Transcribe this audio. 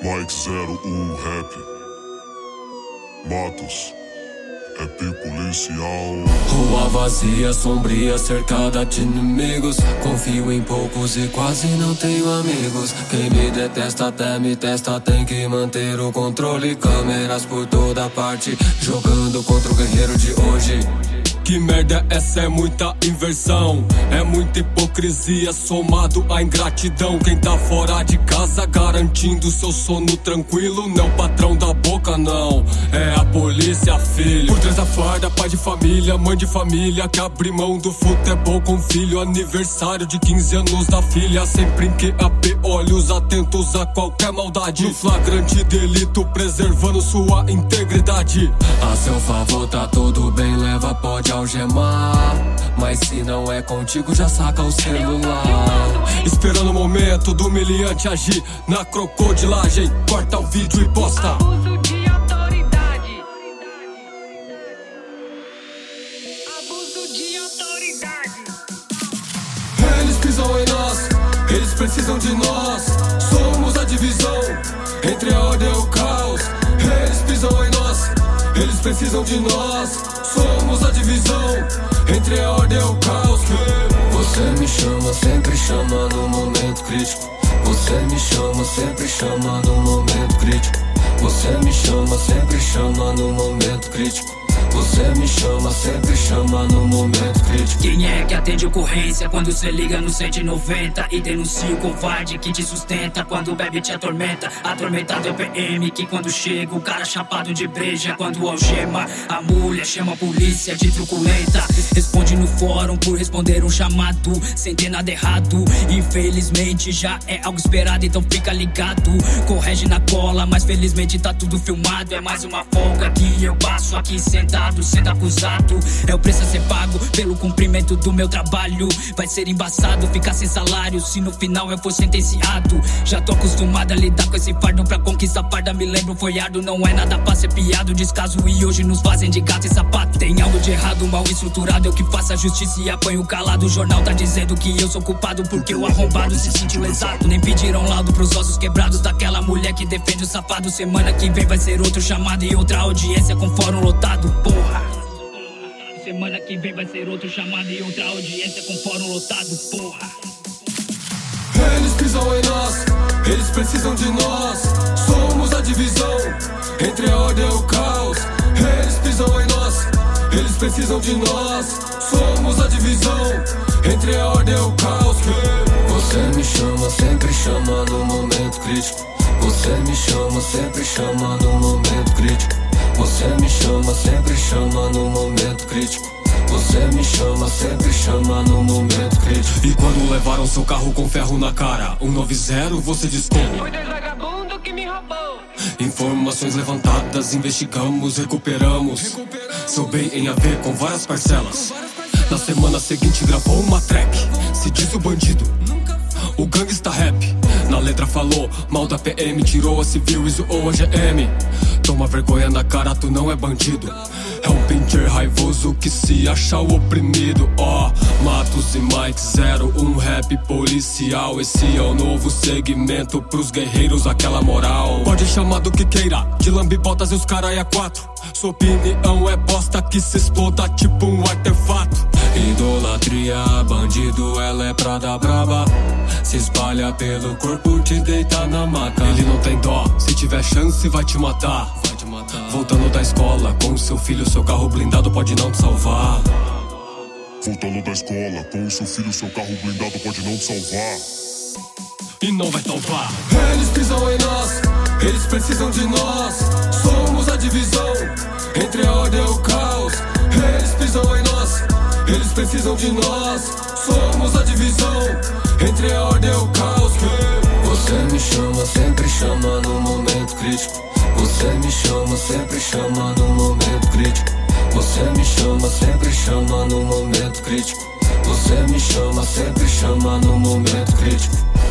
Mike 01 Rap. Matos, rap policial. Rua vazia, sombria, cercada de inimigos. Confio em poucos e quase não tenho amigos. Quem me detesta até me testa, tem que manter o controle. Câmeras por toda parte, jogando contra o guerreiro de hoje. Que merda essa, é muita inversão, é muita hipocrisia somado à ingratidão. Quem tá fora de casa garantindo seu sono tranquilo, não patrão da boca não, é a polícia, filho. Por trás da farda, pai de família, mãe de família, que abre mão do futebol com filho. Aniversário de 15 anos da filha, sempre em QAP, olhos atentos a qualquer maldade. No flagrante delito, preservando sua integridade. A seu favor tá tudo bem, leva, pode algemar, mas se não é contigo já saca o celular. Esperando o momento do humilhante agir na crocodilagem, corta o vídeo e posta. Abuso de autoridade. Abuso de autoridade. Eles pisam em nós, eles precisam de nós. Somos a divisão entre a ordem e o caos. Eles pisam em nós, eles precisam de nós. Somos a divisão entre a ordem e o caos. Você me chama, sempre chama no momento crítico. Você me chama, sempre chama no momento crítico. Você me chama, sempre chama no momento crítico. Você me chama, sempre chama no momento crítico. Quem é que atende ocorrência quando cê liga no 190 e denuncia o covarde que te sustenta quando bebe te atormenta? Atormentado é o PM que quando chega o cara chapado de breja, quando algema a mulher chama a polícia de truculenta. Responde no fórum por responder um chamado sem ter nada errado. Infelizmente já é algo esperado, então fica ligado. Corrige na cola, mas felizmente tá tudo filmado. É mais uma folga que eu passo aqui sentado sendo acusado. É o preço a ser pago pelo cumprimento do meu trabalho. Vai ser embaçado ficar sem salário se no final eu for sentenciado. Já tô acostumado a lidar com esse fardo, pra conquistar farda me lembro foi árduo. Não é nada pra ser piado, descaso e hoje nos fazem de gato e sapato. Tem algo de errado, mal estruturado, eu que faço a justiça e apanho calado. O jornal tá dizendo que eu sou culpado porque o arrombado se sentiu lesado. Nem pediram laudo pros ossos quebrados daquela mulher que defende o safado. Semana que vem vai ser outro chamado e outra audiência com fórum lotado, porra. Semana que vem vai ser outro chamado e outra audiência com fórum lotado, porra. Eles pisam em nós, eles precisam de nós. Somos a divisão entre a ordem e o caos. Eles pisam em nós, eles precisam de nós. Somos a divisão entre a ordem e o caos. Você me chama, sempre chama no momento crítico. Você me chama, sempre chama no momento crítico. Você me chama, sempre chama no momento crítico. Você me chama, sempre chama no momento crítico. E quando levaram seu carro com ferro na cara, 190 você diz como? Foi dois vagabundos que me roubou. Informações levantadas, investigamos, recuperamos. Seu bem em a ver com várias parcelas. Na semana seguinte gravou uma track. Se diz o bandido, o gangsta rap. Na letra falou mal da PM, tirou a civil e zoou a GM. Toma vergonha na cara, tu não é bandido. É um pincher raivoso que se acha o oprimido. Ó, Matos e Mike 01 Rap policial. Esse é o novo segmento pros guerreiros, aquela moral. Pode chamar do que queira, de lambibotas e os caralho 4. Sua opinião é bosta que se exploda tipo um artefato. Idolatria, bandido, ela é prada braba. Se espalha pelo corpo, te deita na maca. Ele não tem dó, se tiver chance vai te matar. Voltando da escola, com seu filho, seu carro blindado pode não te salvar. Voltando da escola, com o seu filho, seu carro blindado pode não te salvar. E não vai salvar. Eles pisam em nós, eles precisam de nós. Somos a divisão entre a ordem e o caos. Eles pisam em nós, eles precisam de nós. Somos a divisão entre a ordem e o caos. Você me chama, sempre chama no momento crítico. Você me chama, sempre chama no momento crítico. Você me chama, sempre chama no momento crítico. Você me chama, sempre chama no momento crítico.